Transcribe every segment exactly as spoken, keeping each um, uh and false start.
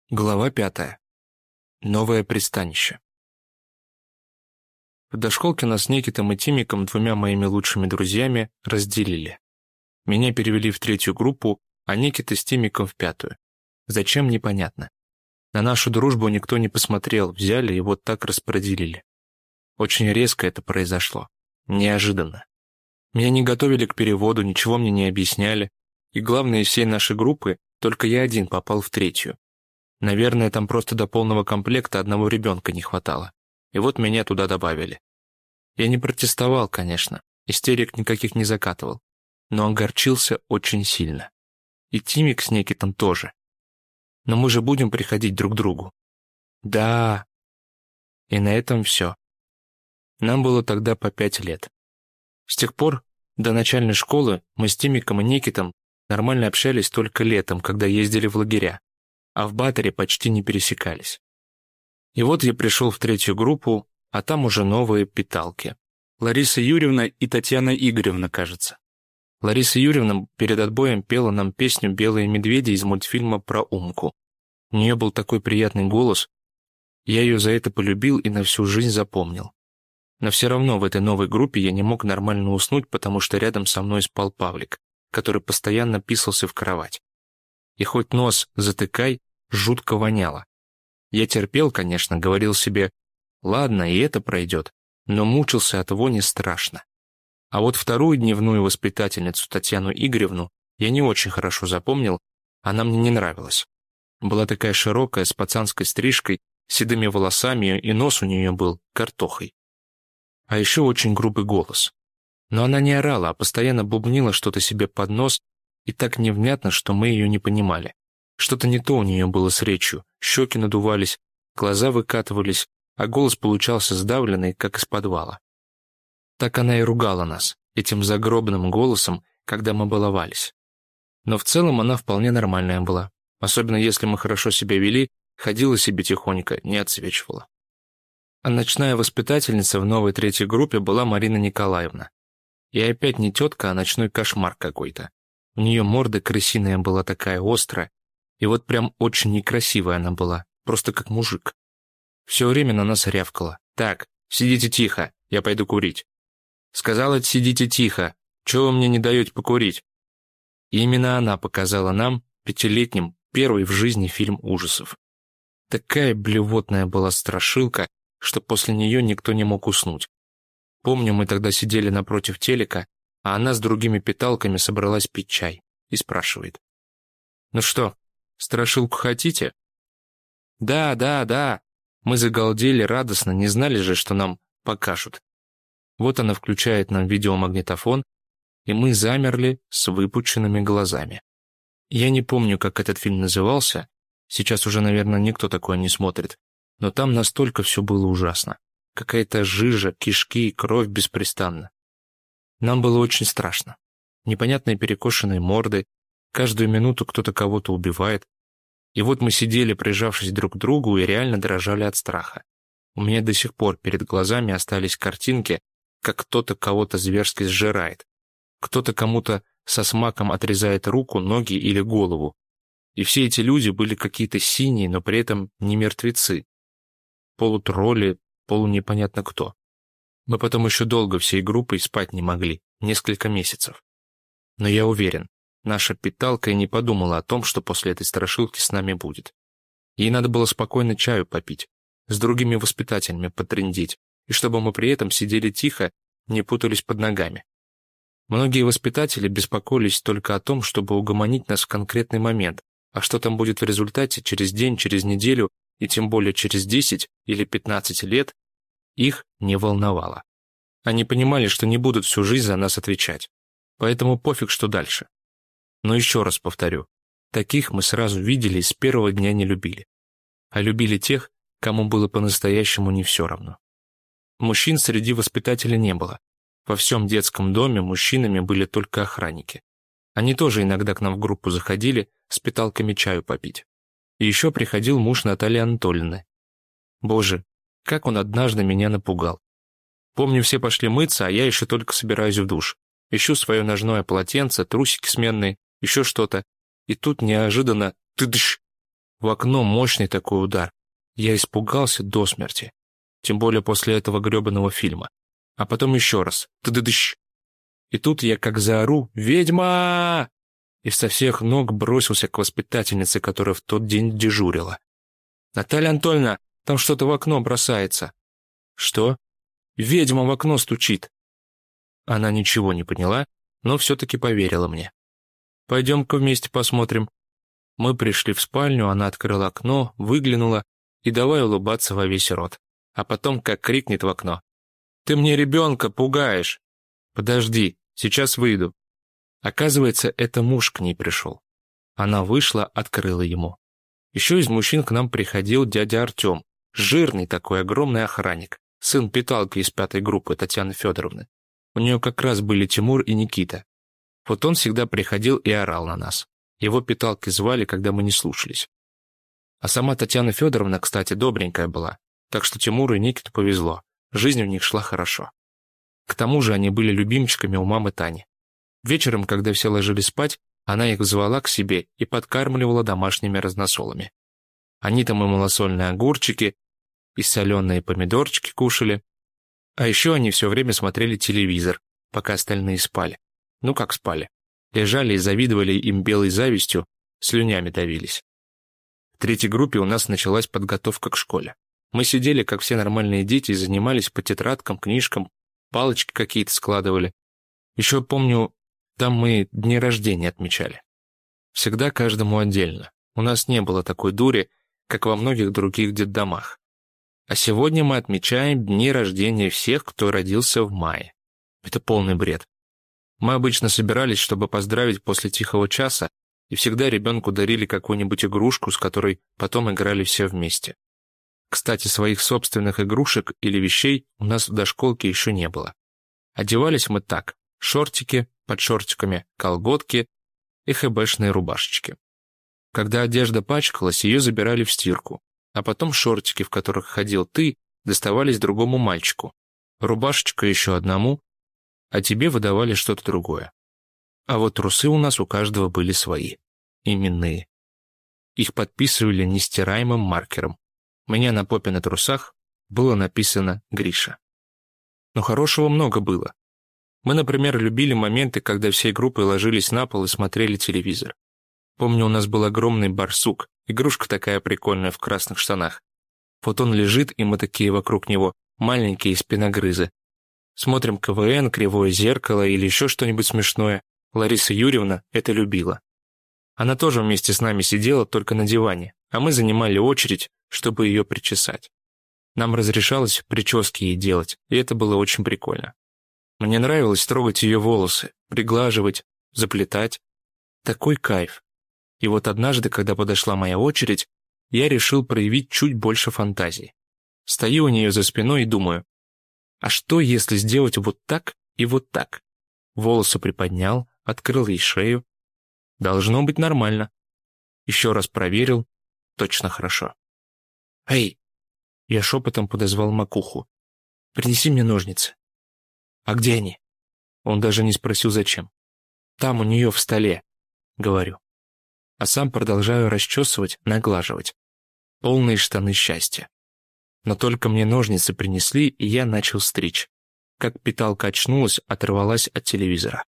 Глава пятая. Новое пристанище. В дошколке нас с Никитом и Тимиком, двумя моими лучшими друзьями, разделили. Меня перевели в третью группу, а Никита с Тимиком в пятую. Зачем, непонятно. На нашу дружбу никто не посмотрел, взяли и вот так распределили. Очень резко это произошло. Неожиданно. Меня не готовили к переводу, ничего мне не объясняли. И главное, из всей нашей группы только я один попал в третью. Наверное, там просто до полного комплекта одного ребенка не хватало. И вот меня туда добавили. Я не протестовал, конечно, истерик никаких не закатывал, но огорчился очень сильно. И Тимик с Никитом тоже. Но мы же будем приходить друг к другу. Да. И на этом все. Нам было тогда по пять лет. С тех пор, до начальной школы, мы с Тимиком и Никитом нормально общались только летом, когда ездили в лагеря, а в Баторе почти не пересекались. И вот я пришел в третью группу, а там уже новые питалки. Лариса Юрьевна и Татьяна Игоревна, кажется. Лариса Юрьевна перед отбоем пела нам песню «Белые медведи» из мультфильма про Умку. У нее был такой приятный голос. Я ее за это полюбил и на всю жизнь запомнил. Но все равно в этой новой группе я не мог нормально уснуть, потому что рядом со мной спал Павлик, который постоянно писался в кровать. И хоть нос затыкай, жутко воняло. Я терпел, конечно, говорил себе, ладно, и это пройдет, но мучился от вони страшно. А вот вторую дневную воспитательницу Татьяну Игоревну я не очень хорошо запомнил, она мне не нравилась. Была такая широкая, с пацанской стрижкой, седыми волосами, и нос у нее был картохой. А еще очень грубый голос. Но она не орала, а постоянно бубнила что-то себе под нос, и так невнятно, что мы ее не понимали. Что-то не то у нее было с речью, щеки надувались, глаза выкатывались, а голос получался сдавленный, как из подвала. Так она и ругала нас, этим загробным голосом, когда мы баловались. Но в целом она вполне нормальная была, особенно если мы хорошо себя вели, ходила себе тихонько, не отсвечивала. А ночная воспитательница в новой третьей группе была Марина Николаевна. И опять не тетка, а ночной кошмар какой-то. У нее морда крысиная была такая острая, и вот прям очень некрасивая она была, просто как мужик. Все время на нас рявкала. «Так, сидите тихо, я пойду курить». Сказала, сидите тихо, чего вы мне не даете покурить? И именно она показала нам, пятилетним, первый в жизни фильм ужасов. Такая блевотная была страшилка, что после нее никто не мог уснуть. Помню, мы тогда сидели напротив телека, а она с другими питалками собралась пить чай и спрашивает. «Ну что, страшилку хотите?» «Да, да, да». Мы загалдели радостно, не знали же, что нам покажут. Вот она включает нам видеомагнитофон, и мы замерли с выпученными глазами. Я не помню, как этот фильм назывался, сейчас уже, наверное, никто такое не смотрит, но там настолько все было ужасно. Какая-то жижа, кишки, кровь беспрестанно. Нам было очень страшно. Непонятные перекошенные морды, каждую минуту кто-то кого-то убивает. И вот мы сидели, прижавшись друг к другу, и реально дрожали от страха. У меня до сих пор перед глазами остались картинки, как кто-то кого-то зверски сжирает. Кто-то кому-то со смаком отрезает руку, ноги или голову. И все эти люди были какие-то синие, но при этом не мертвецы. Полутролли, полунепонятно кто. Мы потом еще долго всей группой спать не могли, несколько месяцев. Но я уверен, наша питалка и не подумала о том, что после этой страшилки с нами будет. Ей надо было спокойно чаю попить, с другими воспитателями потрындеть, и чтобы мы при этом сидели тихо, не путались под ногами. Многие воспитатели беспокоились только о том, чтобы угомонить нас в конкретный момент, а что там будет в результате через день, через неделю и тем более через десять или пятнадцать лет, их не волновало. Они понимали, что не будут всю жизнь за нас отвечать, поэтому пофиг, что дальше. Но еще раз повторю, таких мы сразу видели и с первого дня не любили. А любили тех, кому было по-настоящему не все равно. Мужчин среди воспитателей не было. Во всем детском доме мужчинами были только охранники. Они тоже иногда к нам в группу заходили с питалками чаю попить. И еще приходил муж Натальи Анатольевны. Боже, как он однажды меня напугал. Помню, все пошли мыться, а я еще только собираюсь в душ. Ищу свое ножное полотенце, трусики сменные, еще что-то. И тут неожиданно тыдыщ. В окно мощный такой удар. Я испугался до смерти. Тем более после этого гребаного фильма. А потом еще раз. Ты-ды-дыщ. И тут я как заору «Ведьма!» и со всех ног бросился к воспитательнице, которая в тот день дежурила. «Наталья Анатольевна, там что-то в окно бросается». «Что?» «Ведьма в окно стучит». Она ничего не поняла, но все-таки поверила мне. «Пойдем-ка вместе посмотрим». Мы пришли в спальню, она открыла окно, выглянула и давай улыбаться во весь рот. А потом как крикнет в окно. «Ты мне ребенка пугаешь!» «Подожди, сейчас выйду». Оказывается, это муж к ней пришел. Она вышла, открыла ему. Еще из мужчин к нам приходил дядя Артем, жирный такой огромный охранник, сын питалки из пятой группы Татьяны Федоровны. У нее как раз были Тимур и Никита. Вот он всегда приходил и орал на нас. Его питалкой звали, когда мы не слушались. А сама Татьяна Федоровна, кстати, добренькая была, так что Тимуру и Никиту повезло, жизнь у них шла хорошо. К тому же они были любимчиками у мамы Тани. Вечером, когда все ложились спать, она их звала к себе и подкармливала домашними разносолами. Они там и малосольные огурчики, и соленые помидорчики кушали. А еще они все время смотрели телевизор, пока остальные спали. Ну как спали? Лежали и завидовали им белой завистью, слюнями давились. В третьей группе у нас началась подготовка к школе. Мы сидели, как все нормальные дети, и занимались по тетрадкам, книжкам, палочки какие-то складывали. Еще помню, там мы дни рождения отмечали. Всегда каждому отдельно. У нас не было такой дури, как во многих других детдомах. А сегодня мы отмечаем дни рождения всех, кто родился в мае. Это полный бред. Мы обычно собирались, чтобы поздравить после тихого часа, и всегда ребенку дарили какую-нибудь игрушку, с которой потом играли все вместе. Кстати, своих собственных игрушек или вещей у нас в дошколке еще не было. Одевались мы так: шортики, под шортиками колготки и хэбэшные рубашечки. Когда одежда пачкалась, ее забирали в стирку, а потом шортики, в которых ходил ты, доставались другому мальчику, рубашечка еще одному, а тебе выдавали что-то другое. А вот трусы у нас у каждого были свои, именные. Их подписывали нестираемым маркером. У меня на попе на трусах было написано «Гриша». Но хорошего много было. Мы, например, любили моменты, когда всей группой ложились на пол и смотрели телевизор. Помню, у нас был огромный барсук, игрушка такая прикольная в красных штанах. Вот он лежит, и мы такие вокруг него, маленькие спиногрызы. Смотрим КВН, Кривое зеркало или еще что-нибудь смешное. Лариса Юрьевна это любила. Она тоже вместе с нами сидела, только на диване, а мы занимали очередь, чтобы ее причесать. Нам разрешалось прически ей делать, и это было очень прикольно. Мне нравилось трогать ее волосы, приглаживать, заплетать. Такой кайф. И вот однажды, когда подошла моя очередь, я решил проявить чуть больше фантазии. Стою у нее за спиной и думаю, а что, если сделать вот так и вот так? Волосы приподнял, открыл ей шею. Должно быть нормально. Еще раз проверил. Точно хорошо. «Эй!» Я шепотом подозвал Макуху. «Принеси мне ножницы». «А где они?» Он даже не спросил, зачем. «Там у нее в столе», — говорю. А сам продолжаю расчесывать, наглаживать. Полные штаны счастья. Но только мне ножницы принесли, и я начал стричь. Как питалка очнулась, оторвалась от телевизора.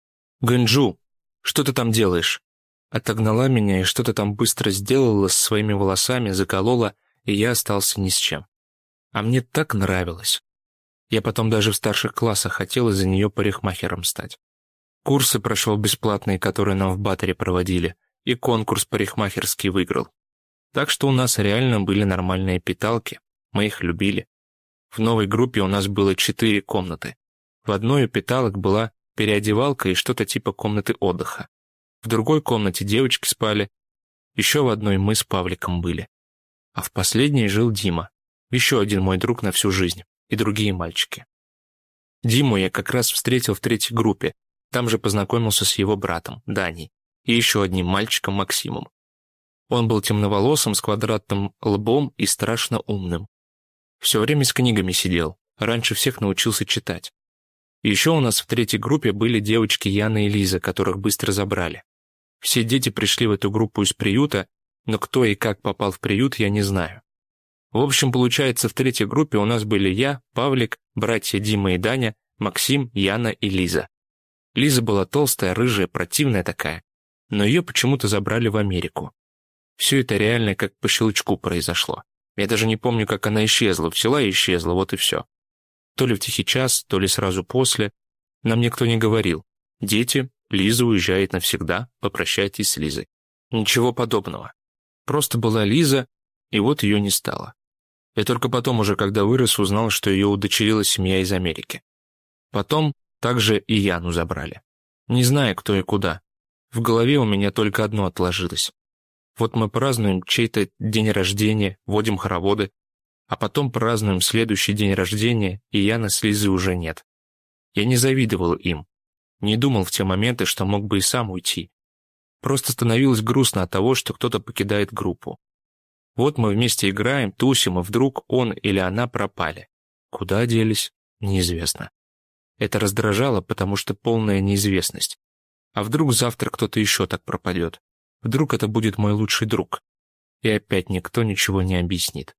«Гэнджу, что ты там делаешь?» Отогнала меня и что-то там быстро сделала со своими волосами, заколола, и я остался ни с чем. А мне так нравилось. Я потом даже в старших классах хотел из-за нее парикмахером стать. Курсы прошел бесплатные, которые нам в Баттере проводили, и конкурс парикмахерский выиграл. Так что у нас реально были нормальные питалки, мы их любили. В новой группе у нас было четыре комнаты. В одной у питалок была переодевалка и что-то типа комнаты отдыха. В другой комнате девочки спали, еще в одной мы с Павликом были. А в последней жил Дима, еще один мой друг на всю жизнь, и другие мальчики. Диму я как раз встретил в третьей группе, там же познакомился с его братом, Даней, и еще одним мальчиком, Максимом. Он был темноволосым, с квадратным лбом и страшно умным. Все время с книгами сидел, раньше всех научился читать. И еще у нас в третьей группе были девочки Яна и Лиза, которых быстро забрали. Все дети пришли в эту группу из приюта, но кто и как попал в приют, я не знаю. В общем, получается, в третьей группе у нас были я, Павлик, братья Дима и Даня, Максим, Яна и Лиза. Лиза была толстая, рыжая, противная такая, но ее почему-то забрали в Америку. Все это реально как по щелчку произошло. Я даже не помню, как она исчезла, взяла и исчезла, вот и все. То ли в тихий час, то ли сразу после. Нам никто не говорил. Дети, Лиза уезжает навсегда, попрощайтесь с Лизой. Ничего подобного. Просто была Лиза, и вот ее не стало. Я только потом уже, когда вырос, узнал, что ее удочерила семья из Америки. Потом также и Яну забрали. Не знаю, кто и куда. В голове у меня только одно отложилось. Вот мы празднуем чей-то день рождения, водим хороводы, а потом празднуем следующий день рождения, и Яна с Лизой уже нет. Я не завидовал им. Не думал в те моменты, что мог бы и сам уйти. Просто становилось грустно от того, что кто-то покидает группу. Вот мы вместе играем, тусим, и вдруг он или она пропали. Куда делись, неизвестно. Это раздражало, потому что полная неизвестность. А вдруг завтра кто-то еще так пропадет? Вдруг это будет мой лучший друг? И опять никто ничего не объяснит.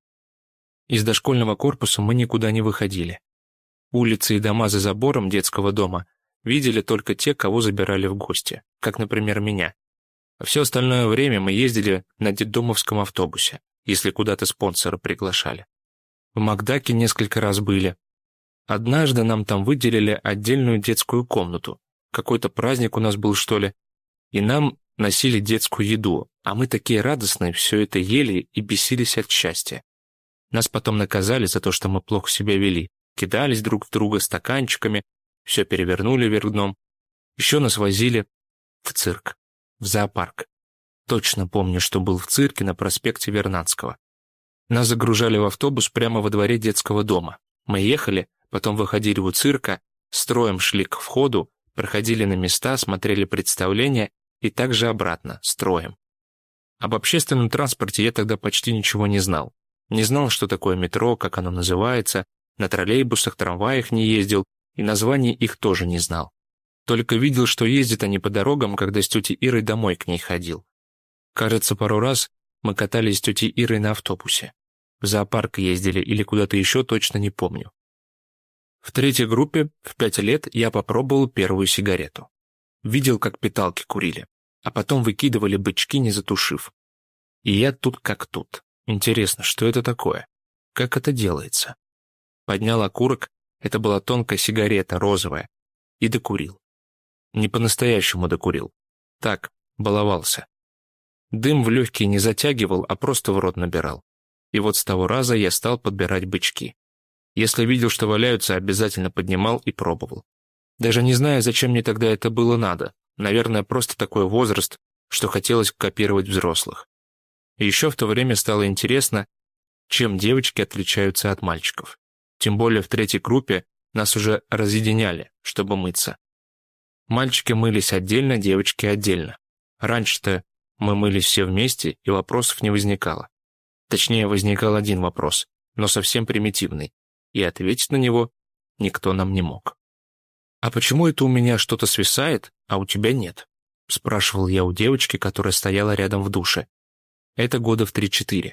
Из дошкольного корпуса мы никуда не выходили. Улицы и дома за забором детского дома видели только те, кого забирали в гости, как, например, меня. А все остальное время мы ездили на детдомовском автобусе, если куда-то спонсора приглашали. В Макдаке несколько раз были. Однажды нам там выделили отдельную детскую комнату. Какой-то праздник у нас был, что ли. И нам носили детскую еду, а мы такие радостные все это ели и бесились от счастья. Нас потом наказали за то, что мы плохо себя вели. Кидались друг в друга стаканчиками, все перевернули вверх дном. Еще нас возили в цирк, в зоопарк. Точно помню, что был в цирке на проспекте Вернадского. Нас загружали в автобус прямо во дворе детского дома. Мы ехали, потом выходили у цирка, строем шли к входу, проходили на места, смотрели представления и также обратно, строем. Об общественном транспорте я тогда почти ничего не знал. Не знал, что такое метро, как оно называется, на троллейбусах, трамваях не ездил, и названий их тоже не знал. Только видел, что ездят они по дорогам, когда с тетей Ирой домой к ней ходил. Кажется, пару раз мы катались с тетей Ирой на автобусе. В зоопарк ездили или куда-то еще, точно не помню. В третьей группе в пять лет я попробовал первую сигарету. Видел, как питалки курили, а потом выкидывали бычки, не затушив. И я тут как тут. Интересно, что это такое? Как это делается? Поднял окурок, это была тонкая сигарета, розовая, и докурил. Не по-настоящему докурил. Так, баловался. Дым в легкие не затягивал, а просто в рот набирал. И вот с того раза я стал подбирать бычки. Если видел, что валяются, обязательно поднимал и пробовал. Даже не знаю, зачем мне тогда это было надо. Наверное, просто такой возраст, что хотелось копировать взрослых. И еще в то время стало интересно, чем девочки отличаются от мальчиков. Тем более в третьей группе нас уже разъединяли, чтобы мыться. Мальчики мылись отдельно, девочки отдельно. Раньше-то мы мылись все вместе, и вопросов не возникало. Точнее, возникал один вопрос, но совсем примитивный, и ответить на него никто нам не мог. «А почему это у меня что-то свисает, а у тебя нет?» — спрашивал я у девочки, которая стояла рядом в душе. Это года в три-четыре.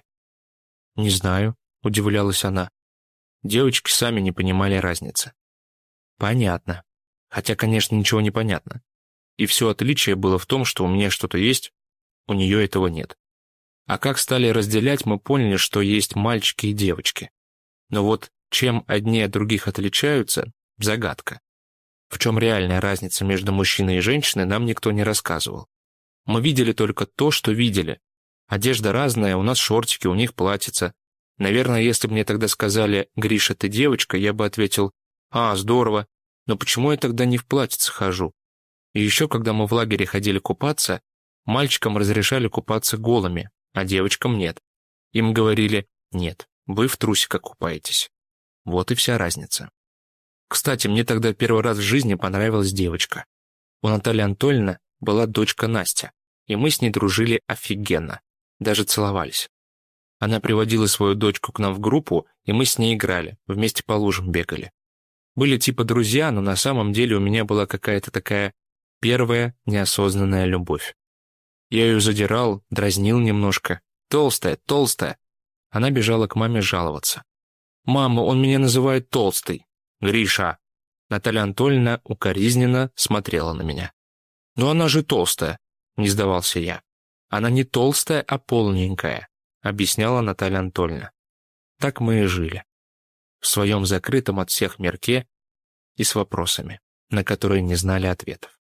«Не знаю», — удивлялась она. Девочки сами не понимали разницы. «Понятно. Хотя, конечно, ничего не понятно. И все отличие было в том, что у меня что-то есть, у нее этого нет. А как стали разделять, мы поняли, что есть мальчики и девочки. Но вот чем одни от других отличаются – загадка. В чем реальная разница между мужчиной и женщиной, нам никто не рассказывал. Мы видели только то, что видели. Одежда разная, у нас шортики, у них платьица. Наверное, если бы мне тогда сказали «Гриша, ты девочка», я бы ответил «А, здорово, но почему я тогда не в платьице хожу?» И еще, когда мы в лагере ходили купаться, мальчикам разрешали купаться голыми, а девочкам нет. Им говорили «Нет, вы в трусиках купаетесь». Вот и вся разница. Кстати, мне тогда первый раз в жизни понравилась девочка. У Натальи Анатольевны была дочка Настя, и мы с ней дружили офигенно, даже целовались. Она приводила свою дочку к нам в группу, и мы с ней играли, вместе по лужам бегали. Были типа друзья, но на самом деле у меня была какая-то такая первая неосознанная любовь. Я ее задирал, дразнил немножко. «Толстая, толстая!» Она бежала к маме жаловаться. «Мама, он меня называет толстый!» «Гриша!» Наталья Анатольевна укоризненно смотрела на меня. «Но она же толстая!» — не сдавался я. «Она не толстая, а полненькая», — объясняла Наталья Анатольевна. Так мы и жили. В своем закрытом от всех мирке и с вопросами, на которые не знали ответов.